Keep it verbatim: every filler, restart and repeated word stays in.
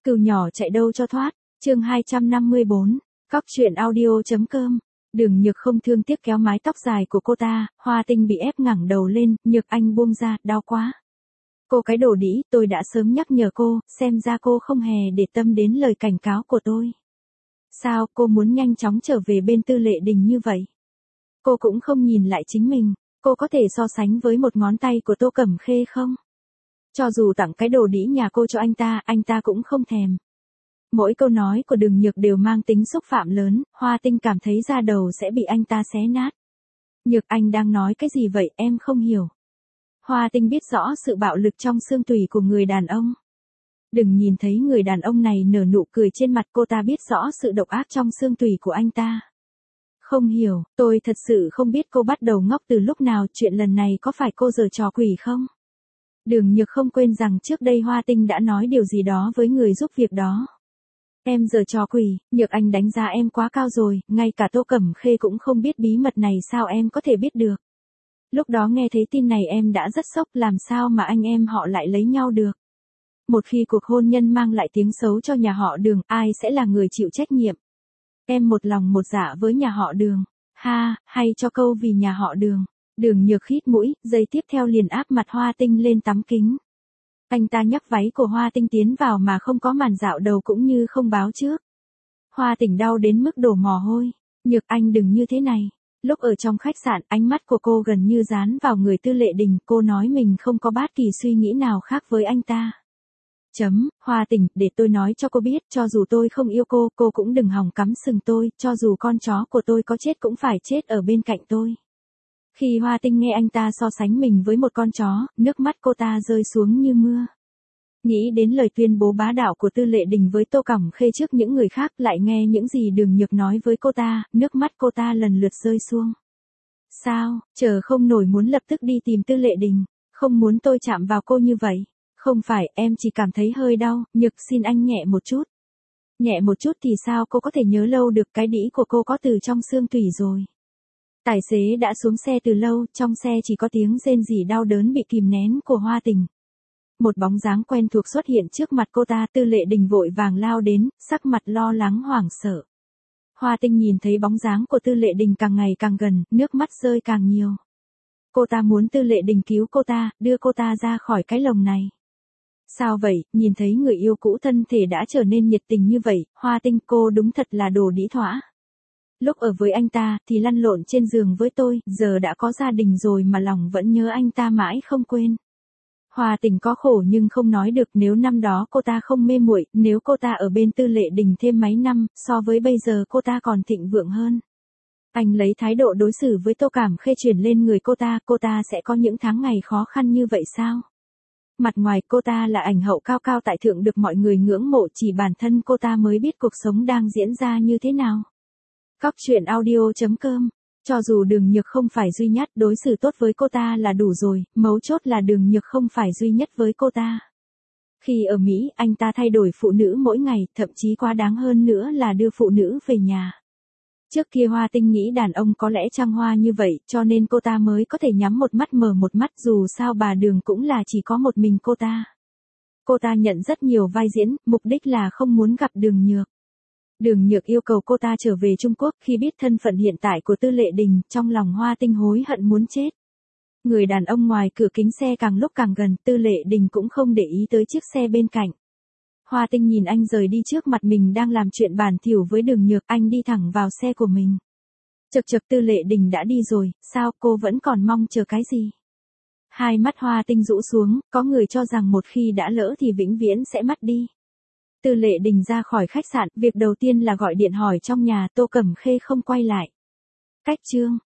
Cừu nhỏ chạy đâu cho thoát, chương hai trăm năm mươi bốn, Cóc truyện audio.com. Đường Nhược không thương tiếc kéo mái tóc dài của cô ta, Hoa Tinh bị ép ngẩng đầu lên, Nhược Anh buông ra, đau quá. Cô cái đồ đĩ, tôi đã sớm nhắc nhở cô, xem ra cô không hề để tâm đến lời cảnh cáo của tôi. Sao, cô muốn nhanh chóng trở về bên Tư Lệ Đình như vậy? Cô cũng không nhìn lại chính mình, cô có thể so sánh với một ngón tay của Tô Cẩm Khê không? Cho dù tặng cái đồ đĩ nhà cô cho anh ta, anh ta cũng không thèm. Mỗi câu nói của Đường Nhược đều mang tính xúc phạm lớn, Hoa Tinh cảm thấy da đầu sẽ bị anh ta xé nát. Nhược Anh đang nói cái gì vậy, em không hiểu. Hoa Tinh biết rõ sự bạo lực trong xương tủy của người đàn ông. Đừng nhìn thấy người đàn ông này nở nụ cười trên mặt, cô ta biết rõ sự độc ác trong xương tủy của anh ta. Không hiểu, tôi thật sự không biết cô bắt đầu ngốc từ lúc nào, chuyện lần này có phải cô giở trò quỷ không? Đường Nhược không quên rằng trước đây Hoa Tinh đã nói điều gì đó với người giúp việc đó. Em giở trò quỷ, Nhược Anh đánh giá em quá cao rồi, ngay cả Tô Cẩm Khê cũng không biết bí mật này, sao em có thể biết được? Lúc đó nghe thấy tin này em đã rất sốc, làm sao mà anh em họ lại lấy nhau được? Một khi cuộc hôn nhân mang lại tiếng xấu cho nhà họ Đường, ai sẽ là người chịu trách nhiệm? Em một lòng một dạ với nhà họ Đường. Ha, hay cho câu vì nhà họ Đường. Đường Nhược khít mũi, giây tiếp theo liền áp mặt Hoa Tinh lên tấm kính. Anh ta nhấc váy của Hoa Tinh tiến vào mà không có màn dạo đầu cũng như không báo trước. Hoa Tinh đau đến mức đổ mồ hôi. Nhược Anh đừng như thế này. Lúc ở trong khách sạn, ánh mắt của cô gần như dán vào người Tư Lệ Đình, cô nói mình không có bất kỳ suy nghĩ nào khác với anh ta. Chấm, Hoa Tinh, để tôi nói cho cô biết, cho dù tôi không yêu cô, cô cũng đừng hòng cắm sừng tôi, cho dù con chó của tôi có chết cũng phải chết ở bên cạnh tôi. Khi Hoa Tinh nghe anh ta so sánh mình với một con chó, nước mắt cô ta rơi xuống như mưa. Nghĩ đến lời tuyên bố bá đạo của Tư Lệ Đình với Tô Cẩm Khê trước những người khác, lại nghe những gì Đường Nhược nói với cô ta, nước mắt cô ta lần lượt rơi xuống. Sao, chờ không nổi muốn lập tức đi tìm Tư Lệ Đình, không muốn tôi chạm vào cô như vậy. Không phải, em chỉ cảm thấy hơi đau, Nhược xin anh nhẹ một chút. Nhẹ một chút thì sao, cô có thể nhớ lâu được, cái đĩ của cô có từ trong xương tủy rồi. Tài xế đã xuống xe từ lâu, trong xe chỉ có tiếng rên rỉ đau đớn bị kìm nén của Hoa Tinh. Một bóng dáng quen thuộc xuất hiện trước mặt cô ta, Tư Lệ Đình vội vàng lao đến, sắc mặt lo lắng hoảng sợ. Hoa Tinh nhìn thấy bóng dáng của Tư Lệ Đình càng ngày càng gần, nước mắt rơi càng nhiều. Cô ta muốn Tư Lệ Đình cứu cô ta, đưa cô ta ra khỏi cái lồng này. Sao vậy, nhìn thấy người yêu cũ thân thể đã trở nên nhiệt tình như vậy, Hoa Tinh, cô đúng thật là đồ đĩ thỏa. Lúc ở với anh ta, thì lăn lộn trên giường với tôi, giờ đã có gia đình rồi mà lòng vẫn nhớ anh ta mãi không quên. Hoa Tinh có khổ nhưng không nói được, nếu năm đó cô ta không mê muội, nếu cô ta ở bên Tư Lệ Đình thêm mấy năm, so với bây giờ cô ta còn thịnh vượng hơn. Anh lấy thái độ đối xử với Tô Cẩm Khê chuyển lên người cô ta, cô ta sẽ có những tháng ngày khó khăn như vậy sao? Mặt ngoài cô ta là ảnh hậu cao cao tại thượng được mọi người ngưỡng mộ, chỉ bản thân cô ta mới biết cuộc sống đang diễn ra như thế nào. Cóc truyện audio.com. Cho dù Đường Nhược không phải duy nhất, đối xử tốt với cô ta là đủ rồi, mấu chốt là Đường Nhược không phải duy nhất với cô ta. Khi ở Mỹ, anh ta thay đổi phụ nữ mỗi ngày, thậm chí quá đáng hơn nữa là đưa phụ nữ về nhà. Trước kia Hoa Tinh nghĩ đàn ông có lẽ trăng hoa như vậy, cho nên cô ta mới có thể nhắm một mắt mở một mắt, dù sao bà Đường cũng là chỉ có một mình cô ta. Cô ta nhận rất nhiều vai diễn, mục đích là không muốn gặp Đường Nhược. Đường Nhược yêu cầu cô ta trở về Trung Quốc, khi biết thân phận hiện tại của Tư Lệ Đình, trong lòng Hoa Tinh hối hận muốn chết. Người đàn ông ngoài cửa kính xe càng lúc càng gần, Tư Lệ Đình cũng không để ý tới chiếc xe bên cạnh. Hoa Tinh nhìn anh rời đi trước mặt mình đang làm chuyện bẩn thỉu với Đường Nhược, anh đi thẳng vào xe của mình. Chậc chậc, Tư Lệ Đình đã đi rồi, sao cô vẫn còn mong chờ cái gì? Hai mắt Hoa Tinh rũ xuống, có người cho rằng một khi đã lỡ thì vĩnh viễn sẽ mất đi. Tư Lệ Đình ra khỏi khách sạn, việc đầu tiên là gọi điện hỏi trong nhà, Tô Cẩm Khê không quay lại. Cách chương